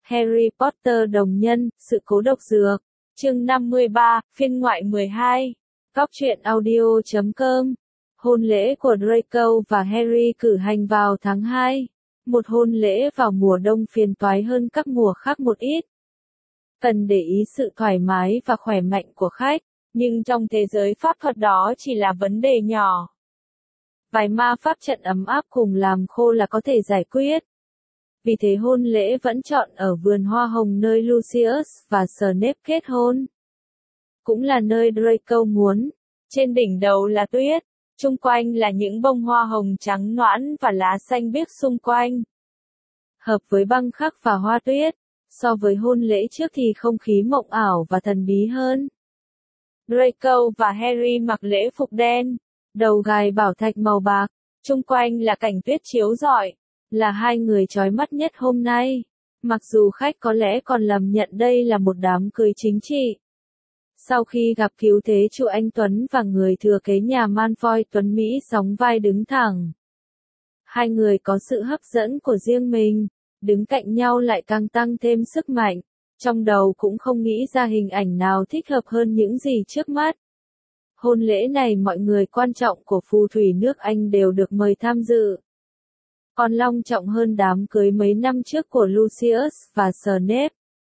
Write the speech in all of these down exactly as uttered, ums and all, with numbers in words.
Harry Potter đồng nhân, sự cố độc dược. Chương năm mươi ba, phiên ngoại mười hai. Góc truyện audio chấm com. Hôn lễ của Draco và Harry cử hành vào tháng hai. Một hôn lễ vào mùa đông phiền toái hơn các mùa khác một ít. Cần để ý sự thoải mái và khỏe mạnh của khách, nhưng trong thế giới pháp thuật đó chỉ là vấn đề nhỏ. Vài ma pháp trận ấm áp cùng làm khô là có thể giải quyết. Vì thế hôn lễ vẫn chọn ở vườn hoa hồng nơi Lucius và Snape kết hôn. Cũng là nơi Draco muốn. Trên đỉnh đầu là tuyết, chung quanh là những bông hoa hồng trắng noãn và lá xanh biếc xung quanh. Hợp với băng khắc và hoa tuyết, so với hôn lễ trước thì không khí mộng ảo và thần bí hơn. Draco và Harry mặc lễ phục đen, đầu gài bảo thạch màu bạc, chung quanh là cảnh tuyết chiếu rọi, là hai người chói mắt nhất hôm nay. Mặc dù khách có lẽ còn lầm nhận đây là một đám cưới chính trị. Sau khi gặp cứu thế Chu Anh Tuấn và người thừa kế nhà Malfoy Tuấn Mỹ sóng vai đứng thẳng. Hai người có sự hấp dẫn của riêng mình, đứng cạnh nhau lại càng tăng thêm sức mạnh. Trong đầu cũng không nghĩ ra hình ảnh nào thích hợp hơn những gì trước mắt. Hôn lễ này mọi người quan trọng của phù thủy nước Anh đều được mời tham dự. Còn long trọng hơn đám cưới mấy năm trước của Lucius và Snape.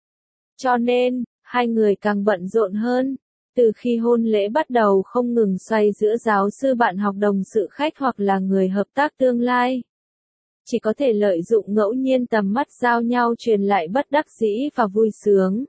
Cho nên, hai người càng bận rộn hơn. Từ khi hôn lễ bắt đầu không ngừng xoay giữa giáo sư bạn học đồng sự khách hoặc là người hợp tác tương lai. Chỉ có thể lợi dụng ngẫu nhiên tầm mắt giao nhau truyền lại bất đắc dĩ và vui sướng.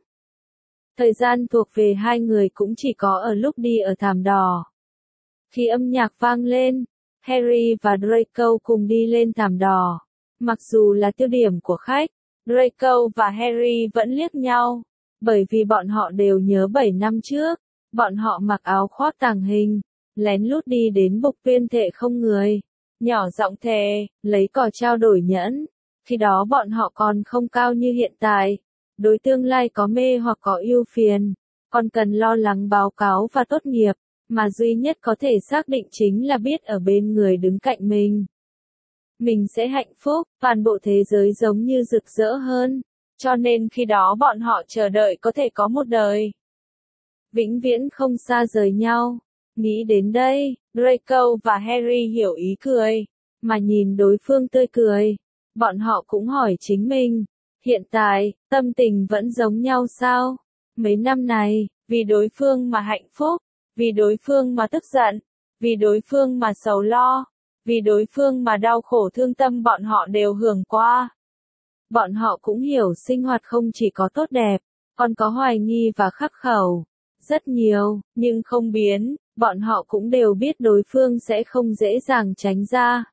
Thời gian thuộc về hai người cũng chỉ có ở lúc đi ở thảm đỏ. Khi âm nhạc vang lên, Harry và Draco cùng đi lên thảm đỏ. Mặc dù là tiêu điểm của khách, Draco và Harry vẫn liếc nhau, bởi vì bọn họ đều nhớ bảy năm trước, bọn họ mặc áo khoác tàng hình, lén lút đi đến bục tuyên thệ không người, nhỏ giọng thề, lấy cỏ trao đổi nhẫn. Khi đó bọn họ còn không cao như hiện tại, đối tương lai có mê hoặc có ưu phiền, còn cần lo lắng báo cáo và tốt nghiệp, mà duy nhất có thể xác định chính là biết ở bên người đứng cạnh mình. Mình sẽ hạnh phúc, toàn bộ thế giới giống như rực rỡ hơn, cho nên khi đó bọn họ chờ đợi có thể có một đời. Vĩnh viễn không xa rời nhau. Nghĩ đến đây, Draco và Harry hiểu ý cười, mà nhìn đối phương tươi cười. Bọn họ cũng hỏi chính mình, hiện tại, tâm tình vẫn giống nhau sao? Mấy năm này, vì đối phương mà hạnh phúc, vì đối phương mà tức giận, vì đối phương mà sầu lo, vì đối phương mà đau khổ thương tâm bọn họ đều hưởng qua. Bọn họ cũng hiểu sinh hoạt không chỉ có tốt đẹp, còn có hoài nghi và khắc khẩu. Rất nhiều, nhưng không biến, bọn họ cũng đều biết đối phương sẽ không dễ dàng tránh ra.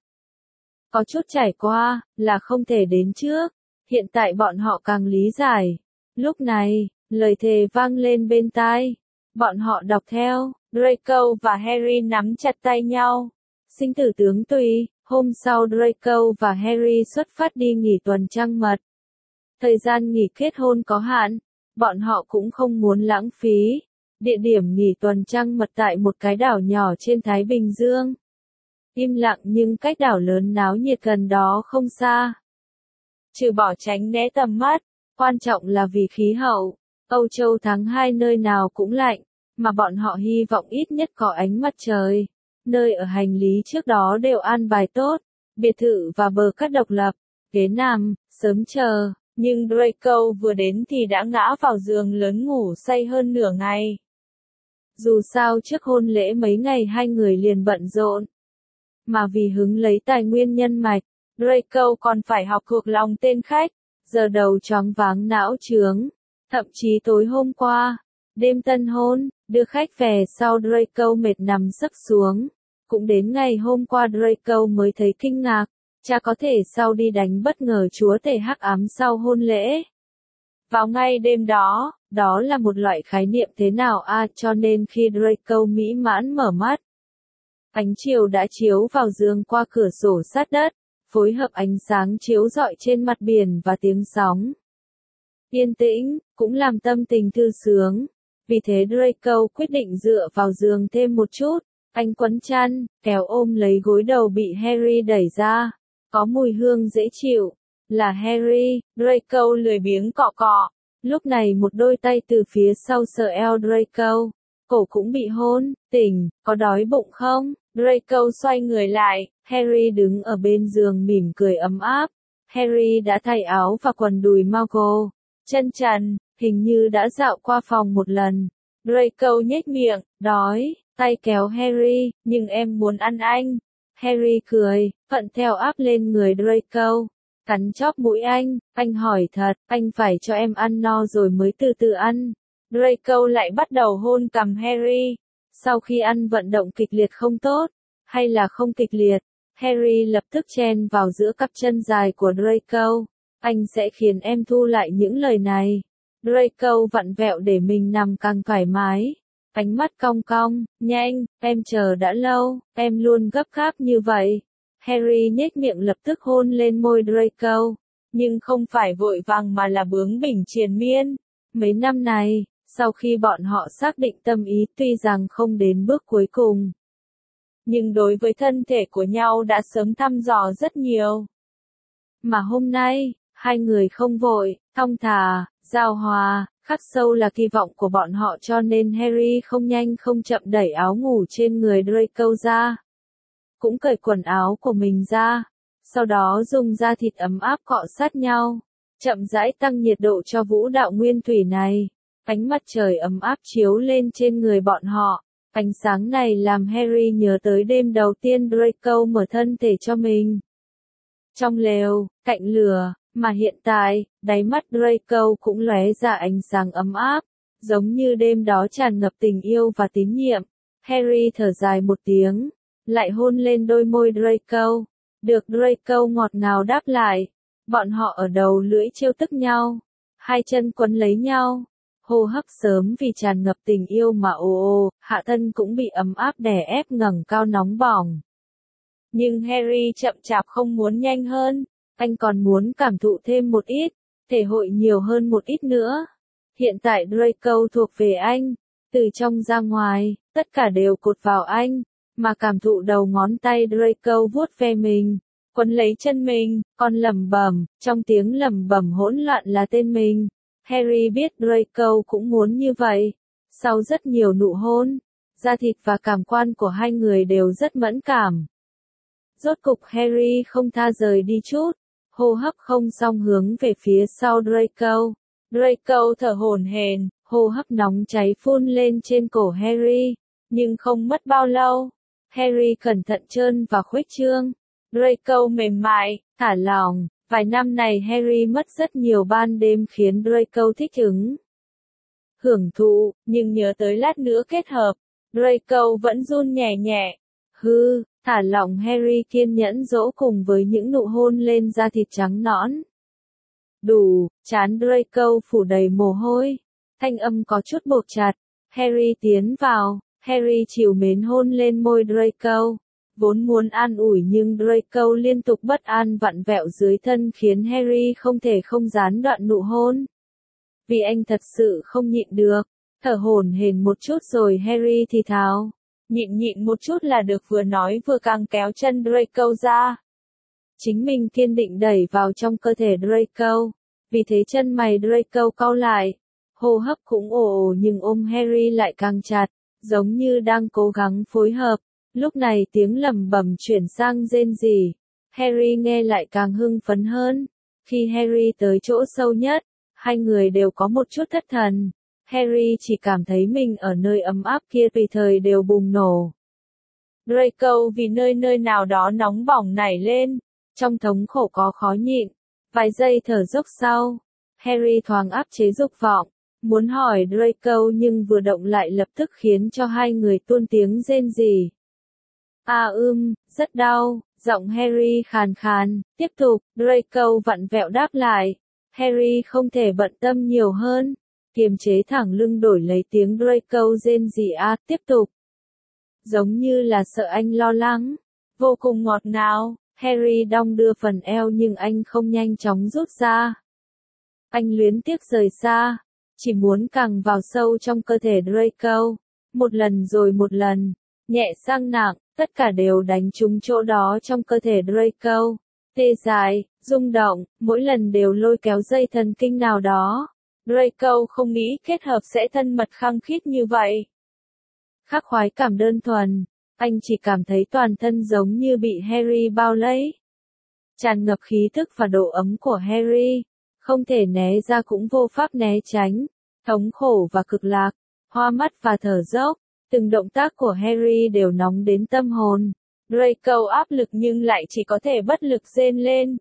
Có chút trải qua, là không thể đến trước. Hiện tại bọn họ càng lý giải. Lúc này, lời thề vang lên bên tai. Bọn họ đọc theo, Draco và Harry nắm chặt tay nhau. Sinh tử tướng tùy, hôm sau Draco và Harry xuất phát đi nghỉ tuần trăng mật. Thời gian nghỉ kết hôn có hạn, bọn họ cũng không muốn lãng phí. Địa điểm nghỉ tuần trăng mật tại một cái đảo nhỏ trên Thái Bình Dương. Im lặng nhưng cách đảo lớn náo nhiệt gần đó không xa. Trừ bỏ tránh né tầm mắt, quan trọng là vì khí hậu. Âu Châu tháng hai nơi nào cũng lạnh, mà bọn họ hy vọng ít nhất có ánh mặt trời. Nơi ở hành lý trước đó đều an bài tốt, biệt thự và bờ cát độc lập, ghế nằm, sớm chờ. Nhưng Draco vừa đến thì đã ngã vào giường lớn ngủ say hơn nửa ngày. Dù sao trước hôn lễ mấy ngày hai người liền bận rộn. Mà vì hứng lấy tài nguyên nhân mạch, Draco còn phải học thuộc lòng tên khách, giờ đầu choáng váng não chướng. Thậm chí tối hôm qua, đêm tân hôn, đưa khách về sau Draco mệt nằm sấp xuống. Cũng đến ngày hôm qua Draco mới thấy kinh ngạc, cha có thể sau đi đánh bất ngờ chúa tể hắc ám sau hôn lễ. Vào ngay đêm đó, đó là một loại khái niệm thế nào a à, cho nên khi Draco mỹ mãn mở mắt. Ánh chiều đã chiếu vào giường qua cửa sổ sát đất, phối hợp ánh sáng chiếu rọi trên mặt biển và tiếng sóng. Yên tĩnh, cũng làm tâm tình thư sướng. Vì thế Draco quyết định dựa vào giường thêm một chút. Anh quấn chăn, kéo ôm lấy gối đầu bị Harry đẩy ra. Có mùi hương dễ chịu. Là Harry, Draco lười biếng cọ cọ. Lúc này một đôi tay từ phía sau sờ eo Draco. Cổ cũng bị hôn, tỉnh, có đói bụng không? Draco xoay người lại, Harry đứng ở bên giường mỉm cười ấm áp. Harry đã thay áo và quần đùi Muggle, chân trần, hình như đã dạo qua phòng một lần. Draco nhếch miệng, đói, tay kéo Harry, nhưng em muốn ăn anh. Harry cười, thuận theo áp lên người Draco, cắn chóp mũi anh, anh hỏi thật, anh phải cho em ăn no rồi mới từ từ ăn. Draco lại bắt đầu hôn cằm Harry. Sau khi ăn vận động kịch liệt không tốt, hay là không kịch liệt, Harry lập tức chen vào giữa cặp chân dài của Draco. Anh sẽ khiến em thu lại những lời này. Draco vặn vẹo để mình nằm càng thoải mái. Ánh mắt cong cong, nhanh, em chờ đã lâu, em luôn gấp gáp như vậy. Harry nhếch miệng lập tức hôn lên môi Draco. Nhưng không phải vội vàng mà là bướng bỉnh triền miên. Mấy năm này, sau khi bọn họ xác định tâm ý tuy rằng không đến bước cuối cùng, nhưng đối với thân thể của nhau đã sớm thăm dò rất nhiều. Mà hôm nay, hai người không vội, thong thả, giao hòa, khắc sâu là kỳ vọng của bọn họ cho nên Harry không nhanh không chậm đẩy áo ngủ trên người Draco ra. Cũng cởi quần áo của mình ra. Sau đó dùng da thịt ấm áp cọ sát nhau. Chậm rãi tăng nhiệt độ cho vũ đạo nguyên thủy này. Ánh mặt trời ấm áp chiếu lên trên người bọn họ. Ánh sáng này làm Harry nhớ tới đêm đầu tiên Draco mở thân thể cho mình. Trong lều, cạnh lửa, mà hiện tại, đáy mắt Draco cũng lóe ra ánh sáng ấm áp, giống như đêm đó tràn ngập tình yêu và tín nhiệm. Harry thở dài một tiếng, lại hôn lên đôi môi Draco. Được Draco ngọt ngào đáp lại. Bọn họ ở đầu lưỡi trêu tức nhau, hai chân quấn lấy nhau. Hô hấp sớm vì tràn ngập tình yêu mà ồ ồ, hạ thân cũng bị ấm áp đè ép ngẩng cao nóng bỏng. Nhưng Harry chậm chạp không muốn nhanh hơn, anh còn muốn cảm thụ thêm một ít, thể hội nhiều hơn một ít nữa. Hiện tại Draco thuộc về anh, từ trong ra ngoài, tất cả đều cột vào anh, mà cảm thụ đầu ngón tay Draco vuốt ve mình, quấn lấy chân mình, còn lẩm bẩm, trong tiếng lẩm bẩm hỗn loạn là tên mình. Harry biết Draco cũng muốn như vậy. Sau rất nhiều nụ hôn, da thịt và cảm quan của hai người đều rất mẫn cảm. Rốt cục Harry không tha rời đi chút, hô hấp không xong hướng về phía sau Draco. Draco thở hổn hển, hô hấp nóng cháy phun lên trên cổ Harry, nhưng không mất bao lâu. Harry cẩn thận trơn và khuếch trương. Draco mềm mại, thả lỏng. Vài năm này Harry mất rất nhiều ban đêm khiến Draco thích ứng, hưởng thụ, nhưng nhớ tới lát nữa kết hợp, Draco vẫn run nhẹ nhẹ. Hư, thả lỏng Harry kiên nhẫn dỗ cùng với những nụ hôn lên da thịt trắng nõn. Đủ, trán Draco phủ đầy mồ hôi, thanh âm có chút buộc chặt. Harry tiến vào, Harry trìu mến hôn lên môi Draco. Vốn muốn an ủi nhưng Draco liên tục bất an vặn vẹo dưới thân khiến Harry không thể không gián đoạn nụ hôn. Vì anh thật sự không nhịn được, thở hổn hển một chút rồi Harry thì thào. Nhịn nhịn một chút là được, vừa nói vừa càng kéo chân Draco ra. Chính mình kiên định đẩy vào trong cơ thể Draco. Vì thế chân mày Draco cau lại. Hô hấp cũng ồ ồ nhưng ôm Harry lại càng chặt, giống như đang cố gắng phối hợp. Lúc này tiếng lẩm bẩm chuyển sang rên rỉ. Harry nghe lại càng hưng phấn hơn. Khi Harry tới chỗ sâu nhất, hai người đều có một chút thất thần. Harry chỉ cảm thấy mình ở nơi ấm áp kia tùy thời đều bùng nổ. Draco vì nơi nơi nào đó nóng bỏng nảy lên, trong thống khổ có khó nhịn. Vài giây thở dốc sau, Harry thoáng áp chế dục vọng, muốn hỏi Draco nhưng vừa động lại lập tức khiến cho hai người tuôn tiếng rên rỉ. À ưm, rất đau, giọng Harry khàn khàn, tiếp tục, Draco vặn vẹo đáp lại. Harry không thể bận tâm nhiều hơn, kiềm chế thẳng lưng đổi lấy tiếng Draco rên rỉ à, tiếp tục. Giống như là sợ anh lo lắng, vô cùng ngọt ngào, Harry đong đưa phần eo nhưng anh không nhanh chóng rút ra. Anh luyến tiếc rời xa, chỉ muốn càng vào sâu trong cơ thể Draco, một lần rồi một lần, nhẹ sang nặng. Tất cả đều đánh trúng chỗ đó trong cơ thể Draco. tê dại, rung động, mỗi lần đều lôi kéo dây thần kinh nào đó. Draco không nghĩ kết hợp sẽ thân mật khăng khít như vậy. Khắc khoái cảm đơn thuần, anh chỉ cảm thấy toàn thân giống như bị Harry bao lấy. Tràn ngập khí thức và độ ấm của Harry, không thể né ra cũng vô pháp né tránh, thống khổ và cực lạc, hoa mắt và thở dốc, từng động tác của Harry đều nóng đến tâm hồn. Draco áp lực nhưng lại chỉ có thể bất lực rên lên.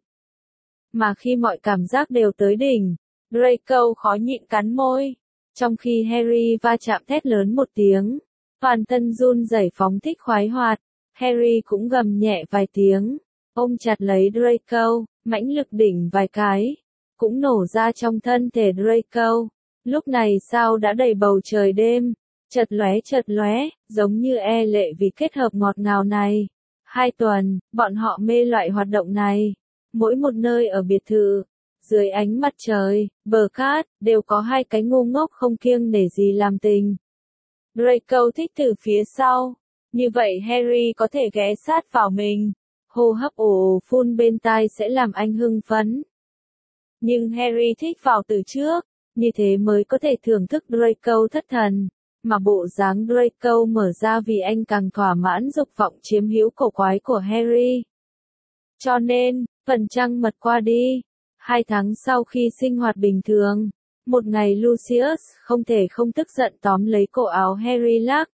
Mà khi mọi cảm giác đều tới đỉnh, Draco khó nhịn cắn môi, trong khi Harry va chạm thét lớn một tiếng, toàn thân run rẩy phóng thích khoái hoạt, Harry cũng gầm nhẹ vài tiếng, ôm chặt lấy Draco, mãnh lực đỉnh vài cái, cũng nổ ra trong thân thể Draco. Lúc này sao đã đầy bầu trời đêm, chật lóe chật lóe, giống như e lệ vì kết hợp ngọt ngào này. Hai tuần, bọn họ mê loại hoạt động này. Mỗi một nơi ở biệt thự, dưới ánh mặt trời, bờ cát, đều có hai cái ngu ngốc không kiêng nể gì làm tình. Draco thích từ phía sau, như vậy Harry có thể ghé sát vào mình, hô hấp ồ phun bên tai sẽ làm anh hưng phấn. Nhưng Harry thích vào từ trước, như thế mới có thể thưởng thức Draco thất thần, mà bộ dáng Draco mở ra vì anh càng thỏa mãn dục vọng chiếm hữu cổ quái của Harry. Cho nên, phần trăng mật qua đi, hai tháng sau khi sinh hoạt bình thường, một ngày Lucius không thể không tức giận tóm lấy cổ áo Harry lắc.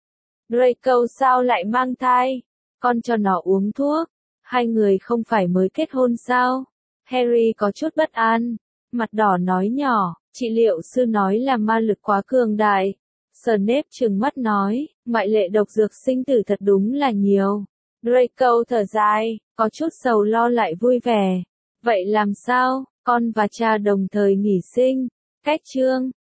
Draco sao lại mang thai? Con cho nó uống thuốc, hai người không phải mới kết hôn sao? Harry có chút bất an, mặt đỏ nói nhỏ, trị liệu sư nói là ma lực quá cường đại. Snape trừng mắt nói, ngoại lệ độc dược sinh tử thật đúng là nhiều. Draco thở dài, có chút sầu lo lại vui vẻ. Vậy làm sao, con và cha đồng thời nghỉ sinh? Cách chương